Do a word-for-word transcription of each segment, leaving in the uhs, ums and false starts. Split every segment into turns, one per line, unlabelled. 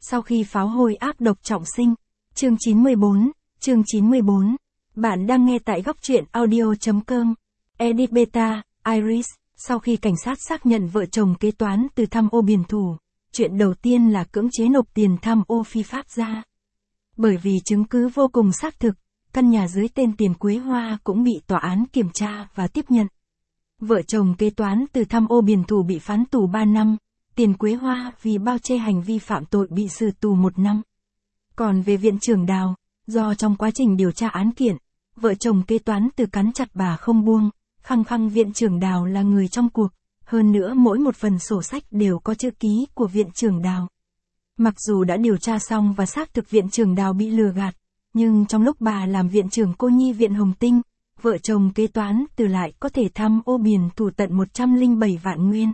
sau khi pháo hôi ác độc trọng sinh. Chương chín mươi bốn, chương chín mươi bốn. Bạn đang nghe tại góc truyện audio.com. Edit Beta, Iris, sau khi cảnh sát xác nhận vợ chồng kế toán từ tham ô biển thủ, chuyện đầu tiên là cưỡng chế nộp tiền tham ô phi pháp ra. Bởi vì chứng cứ vô cùng xác thực, căn nhà dưới tên Tiền Quế Hoa cũng bị tòa án kiểm tra và tiếp nhận. Vợ chồng kế toán từ tham ô biển thủ bị phán tù ba năm, Tiền Quế Hoa vì bao che hành vi phạm tội bị xử tù một năm. Còn về viện trưởng Đào, do trong quá trình điều tra án kiện, vợ chồng kế toán từ cắn chặt bà không buông, khăng khăng viện trưởng Đào là người trong cuộc, hơn nữa mỗi một phần sổ sách đều có chữ ký của viện trưởng Đào. Mặc dù đã điều tra xong và xác thực viện trưởng Đào bị lừa gạt, nhưng trong lúc bà làm viện trưởng cô nhi viện Hồng Tinh, vợ chồng kế toán từ lại có thể tham ô biển thủ tận một trăm lẻ bảy vạn nguyên.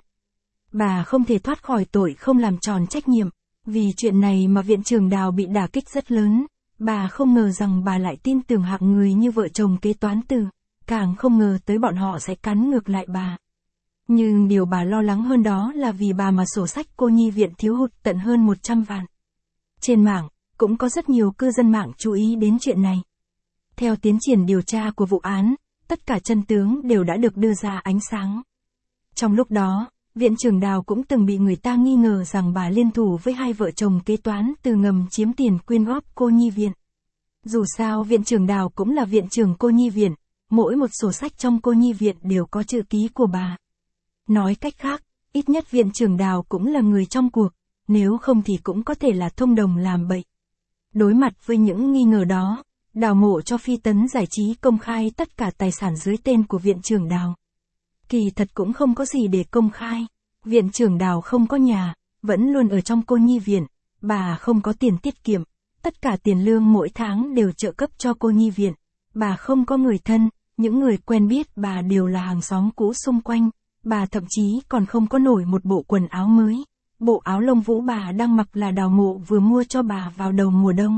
Bà không thể thoát khỏi tội không làm tròn trách nhiệm, vì chuyện này mà viện trưởng Đào bị đả kích rất lớn. Bà không ngờ rằng bà lại tin tưởng hạng người như vợ chồng kế toán từ, càng không ngờ tới bọn họ sẽ cắn ngược lại bà. Nhưng điều bà lo lắng hơn đó là vì bà mà sổ sách cô nhi viện thiếu hụt tận hơn một trăm vạn. Trên mạng, cũng có rất nhiều cư dân mạng chú ý đến chuyện này. Theo tiến triển điều tra của vụ án, tất cả chân tướng đều đã được đưa ra ánh sáng. Trong lúc đó, viện trưởng Đào cũng từng bị người ta nghi ngờ rằng bà liên thủ với hai vợ chồng kế toán từ ngầm chiếm tiền quyên góp cô nhi viện. Dù sao viện trưởng Đào cũng là viện trưởng cô nhi viện, mỗi một sổ sách trong cô nhi viện đều có chữ ký của bà. Nói cách khác, ít nhất viện trưởng Đào cũng là người trong cuộc, nếu không thì cũng có thể là thông đồng làm bậy. Đối mặt với những nghi ngờ đó, Đào Mộ cho Phi Tấn Giải trí công khai tất cả tài sản dưới tên của viện trưởng Đào. Kỳ thật cũng không có gì để công khai, viện trưởng Đào không có nhà, vẫn luôn ở trong cô nhi viện, bà không có tiền tiết kiệm, tất cả tiền lương mỗi tháng đều trợ cấp cho cô nhi viện, bà không có người thân, những người quen biết bà đều là hàng xóm cũ xung quanh, bà thậm chí còn không có nổi một bộ quần áo mới, bộ áo lông vũ bà đang mặc là Đào Mộ vừa mua cho bà vào đầu mùa đông.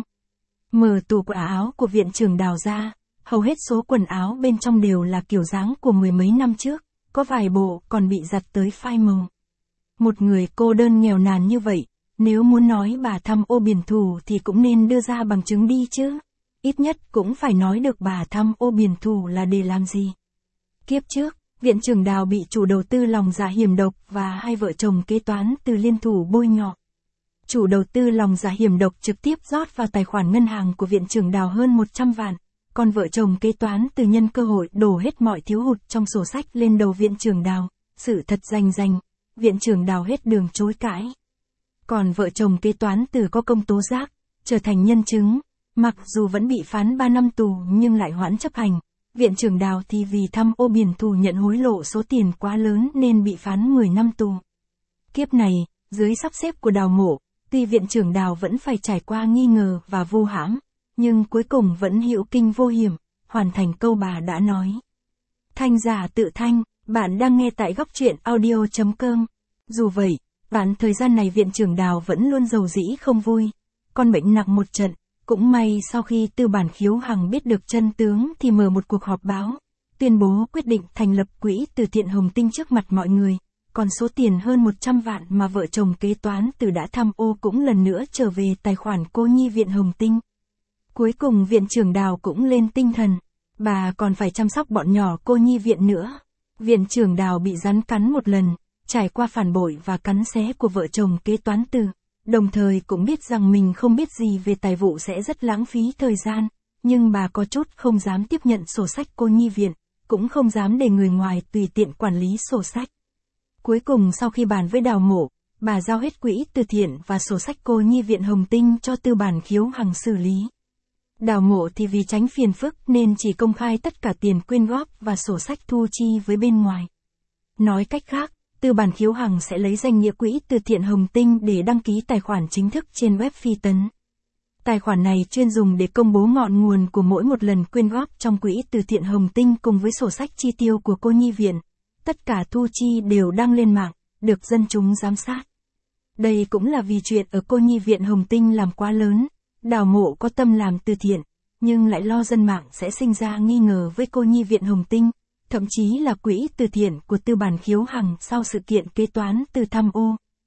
Mở tủ quần áo của viện trưởng Đào ra, hầu hết số quần áo bên trong đều là kiểu dáng của mười mấy năm trước, có vài bộ còn bị giặt tới phai màu. Một người cô đơn nghèo nàn như vậy, nếu muốn nói bà tham ô biển thủ thì cũng nên đưa ra bằng chứng đi chứ. Ít nhất cũng phải nói được bà tham ô biển thủ là để làm gì. Kiếp trước, viện trưởng Đào bị chủ đầu tư lòng dạ hiểm độc và hai vợ chồng kế toán từ liên thủ bôi nhọ. Chủ đầu tư lòng dạ hiểm độc trực tiếp rót vào tài khoản ngân hàng của viện trưởng Đào hơn một trăm vạn, còn vợ chồng kế toán từ nhân cơ hội đổ hết mọi thiếu hụt trong sổ sách lên đầu viện trưởng Đào, sự thật rành rành, viện trưởng Đào hết đường chối cãi. Còn vợ chồng kế toán từ có công tố giác, trở thành nhân chứng, mặc dù vẫn bị phán ba năm tù nhưng lại hoãn chấp hành. Viện trưởng Đào thì vì tham ô biển thủ nhận hối lộ số tiền quá lớn nên bị phán mười năm tù. Kiếp này, dưới sắp xếp của Đào Mộ, tuy viện trưởng Đào vẫn phải trải qua nghi ngờ và vô hãm, nhưng cuối cùng vẫn hữu kinh vô hiểm, hoàn thành câu bà đã nói. Thanh giả tự thanh, bạn đang nghe tại góc truyện audio.com. Dù vậy, đoạn thời gian này viện trưởng Đào vẫn luôn rầu rĩ không vui, con bệnh nặng một trận. Cũng may sau khi Tư Bản Khiếu Hằng biết được chân tướng thì mở một cuộc họp báo, tuyên bố quyết định thành lập quỹ từ thiện Hồng Tinh trước mặt mọi người, còn số tiền hơn một trăm vạn mà vợ chồng kế toán từ đã tham ô cũng lần nữa trở về tài khoản cô nhi viện Hồng Tinh. Cuối cùng viện trưởng Đào cũng lên tinh thần, bà còn phải chăm sóc bọn nhỏ cô nhi viện nữa. Viện trưởng Đào bị rắn cắn một lần, trải qua phản bội và cắn xé của vợ chồng kế toán từ. Đồng thời cũng biết rằng mình không biết gì về tài vụ sẽ rất lãng phí thời gian, nhưng bà có chút không dám tiếp nhận sổ sách cô nhi viện, cũng không dám để người ngoài tùy tiện quản lý sổ sách. Cuối cùng sau khi bàn với Đào Mộ, bà giao hết quỹ từ thiện và sổ sách cô nhi viện Hồng Tinh cho Tư Bản Khiếu Hằng xử lý. Đào Mộ thì vì tránh phiền phức nên chỉ công khai tất cả tiền quyên góp và sổ sách thu chi với bên ngoài. Nói cách khác, Tư Bản Khiếu Hằng sẽ lấy danh nghĩa quỹ từ thiện Hồng Tinh để đăng ký tài khoản chính thức trên web Phi Tấn. Tài khoản này chuyên dùng để công bố ngọn nguồn của mỗi một lần quyên góp trong quỹ từ thiện Hồng Tinh cùng với sổ sách chi tiêu của cô nhi viện. Tất cả thu chi đều đăng lên mạng, được dân chúng giám sát. Đây cũng là vì chuyện ở cô nhi viện Hồng Tinh làm quá lớn, Đào Mộ có tâm làm từ thiện, nhưng lại lo dân mạng sẽ sinh ra nghi ngờ với cô nhi viện Hồng Tinh. Thậm chí là quỹ từ thiện của Tư Bản Khiếu Hằng sau sự kiện kế toán từ tham ô,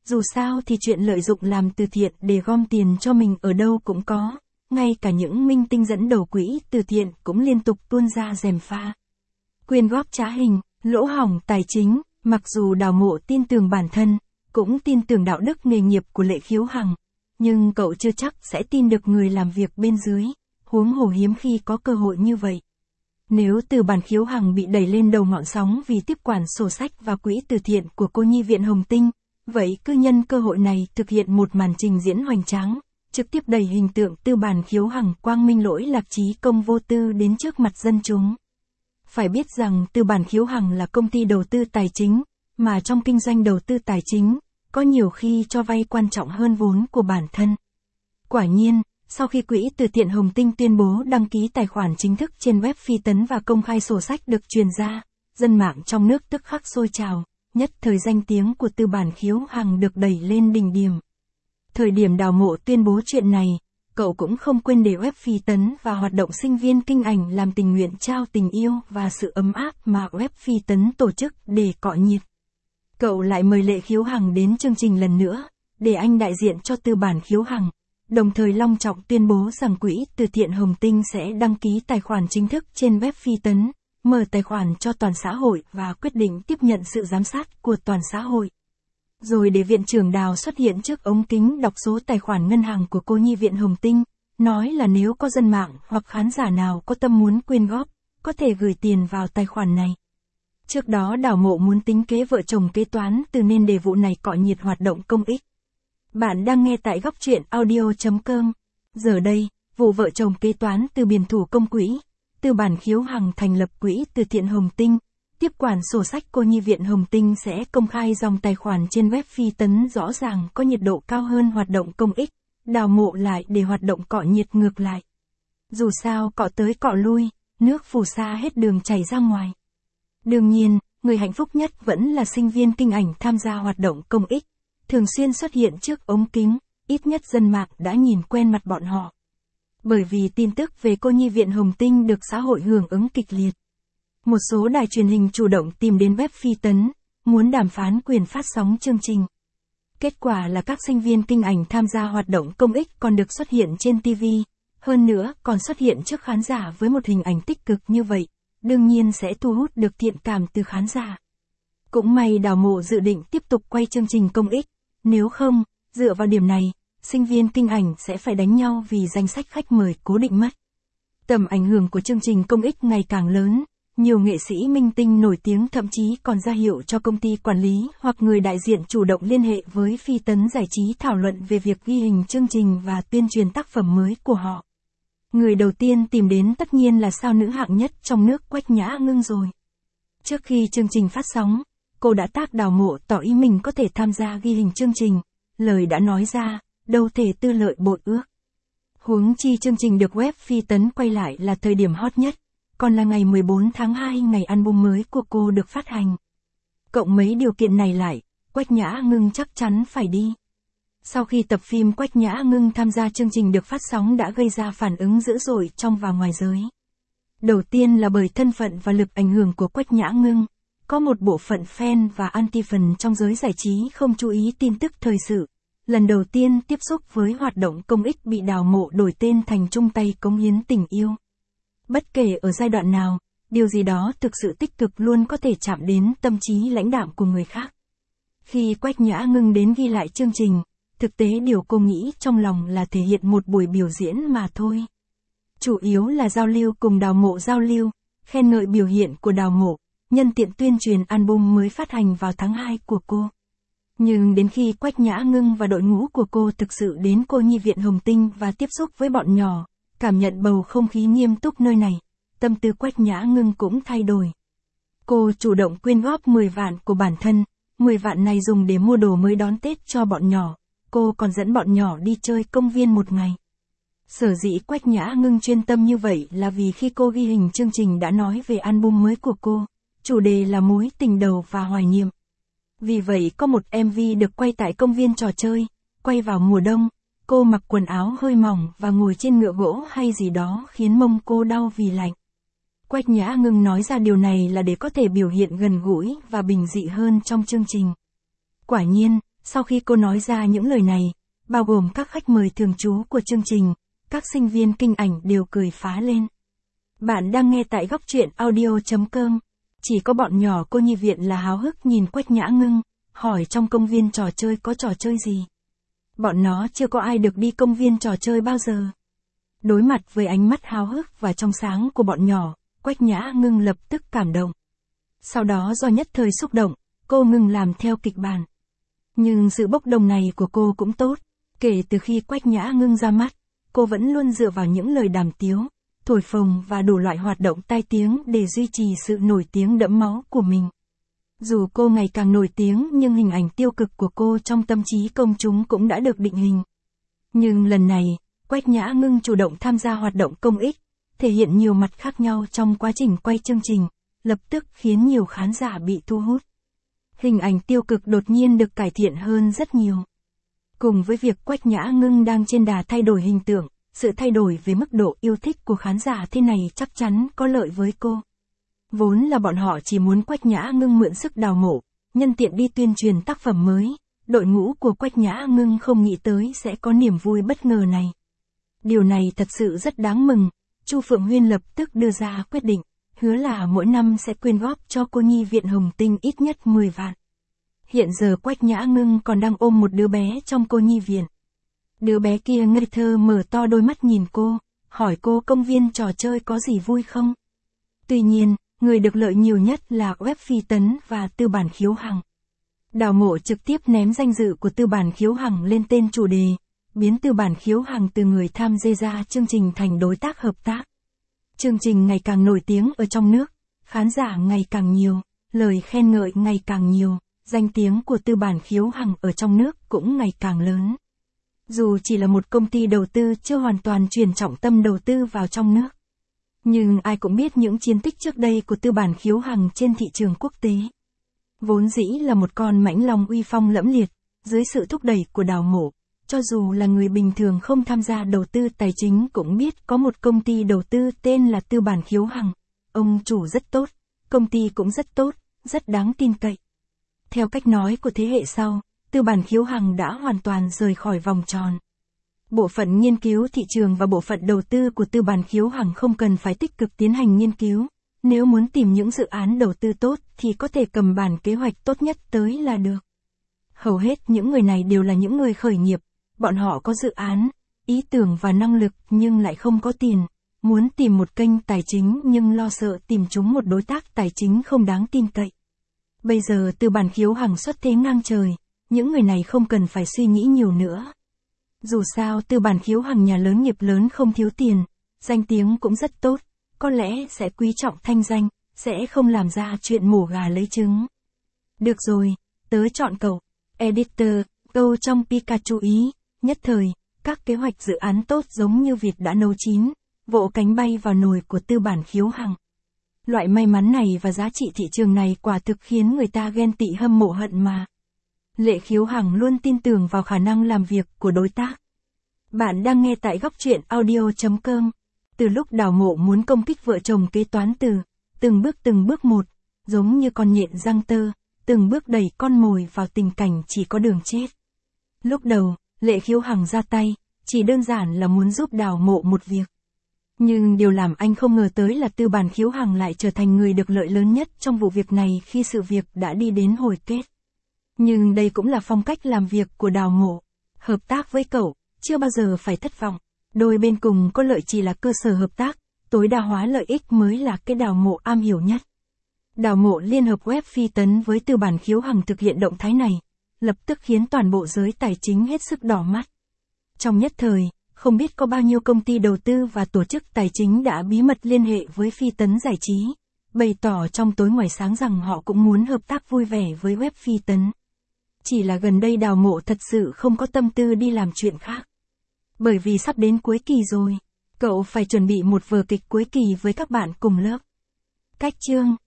Dù sao thì chuyện lợi dụng làm từ thiện để gom tiền cho mình ở đâu cũng có, ngay cả những minh tinh dẫn đầu quỹ từ thiện cũng liên tục tuôn ra gièm pha. Quyên góp trá hình, lỗ hổng tài chính, mặc dù Đào Mộ tin tưởng bản thân, cũng tin tưởng đạo đức nghề nghiệp của Lệ Khiếu Hằng, nhưng cậu chưa chắc sẽ tin được người làm việc bên dưới, huống hồ hiếm khi có cơ hội như vậy. Nếu từ bản Khiếu Hằng bị đẩy lên đầu ngọn sóng vì tiếp quản sổ sách và quỹ từ thiện của cô nhi viện Hồng Tinh, vậy cứ nhân cơ hội này thực hiện một màn trình diễn hoành tráng, trực tiếp đẩy hình tượng tư bản Khiếu Hằng quang minh lỗi lạc trí công vô tư đến trước mặt dân chúng. Phải biết rằng tư bản Khiếu Hằng là công ty đầu tư tài chính, mà trong kinh doanh đầu tư tài chính, có nhiều khi cho vay quan trọng hơn vốn của bản thân. Quả nhiên, sau khi quỹ từ thiện Hồng Tinh tuyên bố đăng ký tài khoản chính thức trên web Phi Tấn và công khai sổ sách được truyền ra, dân mạng trong nước tức khắc sôi trào, nhất thời danh tiếng của tư bản Khiếu Hằng được đẩy lên đỉnh điểm. Thời điểm Đào Mộ tuyên bố chuyện này, cậu cũng không quên để web Phi Tấn và hoạt động sinh viên kinh ảnh làm tình nguyện trao tình yêu và sự ấm áp mà web Phi Tấn tổ chức để cọ nhiệt. Cậu lại mời Lệ Khiếu Hằng đến chương trình lần nữa, để anh đại diện cho tư bản Khiếu Hằng, đồng thời long trọng tuyên bố rằng quỹ từ thiện Hồng Tinh sẽ đăng ký tài khoản chính thức trên web Phi Tấn, mở tài khoản cho toàn xã hội và quyết định tiếp nhận sự giám sát của toàn xã hội. Rồi để viện trưởng Đào xuất hiện trước ống kính đọc số tài khoản ngân hàng của cô nhi viện Hồng Tinh, nói là nếu có dân mạng hoặc khán giả nào có tâm muốn quyên góp, có thể gửi tiền vào tài khoản này. Trước đó Đào Mộ muốn tính kế vợ chồng kế toán từ nên để vụ này cọ nhiệt hoạt động công ích. Bạn đang nghe tại góc truyện audio chấm com. Giờ đây, vụ vợ chồng kế toán từ biển thủ công quỹ, tư bản Khiếu Hằng thành lập quỹ từ thiện Hồng Tinh, tiếp quản sổ sách cô nhi viện Hồng Tinh sẽ công khai dòng tài khoản trên web Phi Tấn rõ ràng có nhiệt độ cao hơn hoạt động công ích, Đào Mộ lại để hoạt động cọ nhiệt ngược lại. Dù sao cọ tới cọ lui, nước phù sa hết đường chảy ra ngoài. Đương nhiên, người hạnh phúc nhất vẫn là sinh viên kinh ảnh tham gia hoạt động công ích, thường xuyên xuất hiện trước ống kính, ít nhất dân mạng đã nhìn quen mặt bọn họ. Bởi vì tin tức về cô nhi viện Hồng Tinh được xã hội hưởng ứng kịch liệt. Một số đài truyền hình chủ động tìm đến web Phi Tấn, muốn đàm phán quyền phát sóng chương trình. Kết quả là các sinh viên kinh ảnh tham gia hoạt động công ích còn được xuất hiện trên ti vi, hơn nữa còn xuất hiện trước khán giả với một hình ảnh tích cực như vậy, đương nhiên sẽ thu hút được thiện cảm từ khán giả. Cũng may Đào Mộ dự định tiếp tục quay chương trình công ích, nếu không, dựa vào điểm này, sinh viên kinh ảnh sẽ phải đánh nhau vì danh sách khách mời cố định mất. Tầm ảnh hưởng của chương trình công ích ngày càng lớn, nhiều nghệ sĩ minh tinh nổi tiếng thậm chí còn ra hiệu cho công ty quản lý hoặc người đại diện chủ động liên hệ với Phi Tấn Giải trí thảo luận về việc ghi hình chương trình và tuyên truyền tác phẩm mới của họ. Người đầu tiên tìm đến tất nhiên là sao nữ hạng nhất trong nước Quách Nhã Ngưng rồi. Trước khi chương trình phát sóng, cô đã tác Đào Mộ tỏ ý mình có thể tham gia ghi hình chương trình, lời đã nói ra, đâu thể tư lợi bội ước. Huống chi chương trình được web Phi Tấn quay lại là thời điểm hot nhất, còn là ngày mười bốn tháng hai ngày album mới của cô được phát hành. Cộng mấy điều kiện này lại, Quách Nhã Ngưng chắc chắn phải đi. Sau khi tập phim Quách Nhã Ngưng tham gia chương trình được phát sóng đã gây ra phản ứng dữ dội trong và ngoài giới. Đầu tiên là bởi thân phận và lực ảnh hưởng của Quách Nhã Ngưng, có một bộ phận fan và anti-fan trong giới giải trí không chú ý tin tức thời sự. Lần đầu tiên tiếp xúc với hoạt động công ích bị Đào Mộ đổi tên thành chung tay cống hiến tình yêu. Bất kể ở giai đoạn nào, điều gì đó thực sự tích cực luôn có thể chạm đến tâm trí lãnh đạm của người khác. Khi Quách Nhã Ngưng đến ghi lại chương trình, thực tế điều cô nghĩ trong lòng là thể hiện một buổi biểu diễn mà thôi. Chủ yếu là giao lưu cùng Đào Mộ giao lưu, khen ngợi biểu hiện của Đào Mộ, nhân tiện tuyên truyền album mới phát hành vào tháng hai của cô. Nhưng đến khi Quách Nhã Ngưng và đội ngũ của cô thực sự đến cô nhi viện Hồng Tinh và tiếp xúc với bọn nhỏ, cảm nhận bầu không khí nghiêm túc nơi này, tâm tư Quách Nhã Ngưng cũng thay đổi. Cô chủ động quyên góp mười vạn của bản thân, mười vạn này dùng để mua đồ mới đón Tết cho bọn nhỏ, cô còn dẫn bọn nhỏ đi chơi công viên một ngày. Sở dĩ Quách Nhã Ngưng chuyên tâm như vậy là vì khi cô ghi hình chương trình đã nói về album mới của cô, chủ đề là mối tình đầu và hoài niệm. Vì vậy có một em vê được quay tại công viên trò chơi, quay vào mùa đông, cô mặc quần áo hơi mỏng và ngồi trên ngựa gỗ hay gì đó khiến mông cô đau vì lạnh. Quách Nhã Ngưng nói ra điều này là để có thể biểu hiện gần gũi và bình dị hơn trong chương trình. Quả nhiên, Sau khi cô nói ra những lời này, bao gồm các khách mời thường trú của chương trình, các sinh viên kinh ảnh đều cười phá lên. Bạn đang nghe tại góc truyện audio chấm com. Chỉ có bọn nhỏ cô nhi viện là háo hức nhìn Quách Nhã Ngưng, hỏi trong công viên trò chơi có trò chơi gì. Bọn nó chưa có ai được đi công viên trò chơi bao giờ. Đối mặt với ánh mắt háo hức và trong sáng của bọn nhỏ, Quách Nhã Ngưng lập tức cảm động. Sau đó do nhất thời xúc động, cô ngừng làm theo kịch bản. Nhưng sự bốc đồng này của cô cũng tốt. Kể từ khi Quách Nhã Ngưng ra mắt, cô vẫn luôn dựa vào những lời đàm tiếu, thổi phồng và đủ loại hoạt động tai tiếng để duy trì sự nổi tiếng đẫm máu của mình. Dù cô ngày càng nổi tiếng nhưng hình ảnh tiêu cực của cô trong tâm trí công chúng cũng đã được định hình. Nhưng lần này, Quách Nhã Ngưng chủ động tham gia hoạt động công ích, thể hiện nhiều mặt khác nhau trong quá trình quay chương trình, lập tức khiến nhiều khán giả bị thu hút. Hình ảnh tiêu cực đột nhiên được cải thiện hơn rất nhiều. Cùng với việc Quách Nhã Ngưng đang trên đà thay đổi hình tượng, sự thay đổi về mức độ yêu thích của khán giả thế này chắc chắn có lợi với cô. Vốn là bọn họ chỉ muốn Quách Nhã Ngưng mượn sức đào mộ, nhân tiện đi tuyên truyền tác phẩm mới, đội ngũ của Quách Nhã Ngưng không nghĩ tới sẽ có niềm vui bất ngờ này. Điều này thật sự rất đáng mừng, Chu Phượng Huyên lập tức đưa ra quyết định, hứa là mỗi năm sẽ quyên góp cho cô nhi viện Hồng Tinh ít nhất mười vạn. Hiện giờ Quách Nhã Ngưng còn đang ôm một đứa bé trong cô nhi viện. Đứa bé kia ngây thơ mở to đôi mắt nhìn cô, hỏi cô công viên trò chơi có gì vui không? Tuy nhiên, người được lợi nhiều nhất là web Phi Tấn và Tư bản Khiếu Hằng. Đào mộ trực tiếp ném danh dự của Tư bản Khiếu Hằng lên tên chủ đề, biến Tư bản Khiếu Hằng từ người tham gia ra chương trình thành đối tác hợp tác. Chương trình ngày càng nổi tiếng ở trong nước, khán giả ngày càng nhiều, lời khen ngợi ngày càng nhiều, danh tiếng của Tư bản Khiếu Hằng ở trong nước cũng ngày càng lớn. Dù chỉ là một công ty đầu tư chưa hoàn toàn chuyển trọng tâm đầu tư vào trong nước. Nhưng ai cũng biết những chiến tích trước đây của Tư bản Khiếu Hằng trên thị trường quốc tế. Vốn dĩ là một con mãnh long uy phong lẫm liệt, dưới sự thúc đẩy của Đào Mộ, cho dù là người bình thường không tham gia đầu tư tài chính cũng biết có một công ty đầu tư tên là Tư bản Khiếu Hằng. Ông chủ rất tốt, công ty cũng rất tốt, rất đáng tin cậy. Theo cách nói của thế hệ sau, Tư bản Khiếu Hằng đã hoàn toàn rời khỏi vòng tròn. Bộ phận nghiên cứu thị trường và bộ phận đầu tư của Tư bản Khiếu Hằng không cần phải tích cực tiến hành nghiên cứu. Nếu muốn tìm những dự án đầu tư tốt thì có thể cầm bản kế hoạch tốt nhất tới là được. Hầu hết những người này đều là những người khởi nghiệp. Bọn họ có dự án, ý tưởng và năng lực nhưng lại không có tiền. Muốn tìm một kênh tài chính nhưng lo sợ tìm chúng một đối tác tài chính không đáng tin cậy. Bây giờ Tư bản Khiếu Hằng xuất thế ngang trời. Những người này không cần phải suy nghĩ nhiều nữa. Dù sao Tư bản Khiếu Hằng nhà lớn nghiệp lớn không thiếu tiền, danh tiếng cũng rất tốt, có lẽ sẽ quý trọng thanh danh, sẽ không làm ra chuyện mổ gà lấy trứng. Được rồi, tớ chọn cậu. Editor, câu trong Pikachu ý, nhất thời, các kế hoạch dự án tốt giống như vịt đã nấu chín, vỗ cánh bay vào nồi của Tư bản Khiếu Hằng. Loại may mắn này và giá trị thị trường này quả thực khiến người ta ghen tị hâm mộ hận mà. Lệ Khiếu Hằng luôn tin tưởng vào khả năng làm việc của đối tác. Bạn đang nghe tại góc truyện audio chấm com. Từ lúc Đào Mộ muốn công kích vợ chồng kế toán Từ, từng bước từng bước một, giống như con nhện răng tơ, từng bước đẩy con mồi vào tình cảnh chỉ có đường chết. Lúc đầu, Lệ Khiếu Hằng ra tay, chỉ đơn giản là muốn giúp Đào Mộ một việc. Nhưng điều làm anh không ngờ tới là Tư bản Khiếu Hằng lại trở thành người được lợi lớn nhất trong vụ việc này khi sự việc đã đi đến hồi kết. Nhưng đây cũng là phong cách làm việc của Đào Mộ. Hợp tác với cậu, chưa bao giờ phải thất vọng. Đôi bên cùng có lợi chỉ là cơ sở hợp tác, tối đa hóa lợi ích mới là cái Đào Mộ am hiểu nhất. Đào Mộ liên hợp web Phi Tấn với Tư bản Khiếu Hằng thực hiện động thái này, lập tức khiến toàn bộ giới tài chính hết sức đỏ mắt. Trong nhất thời, không biết có bao nhiêu công ty đầu tư và tổ chức tài chính đã bí mật liên hệ với Phi Tấn Giải trí, bày tỏ trong tối ngoài sáng rằng họ cũng muốn hợp tác vui vẻ với web Phi Tấn. Chỉ là gần đây Đào Mộ thật sự không có tâm tư đi làm chuyện khác. Bởi vì sắp đến cuối kỳ rồi, cậu phải chuẩn bị một vở kịch cuối kỳ với các bạn cùng lớp. Cách chương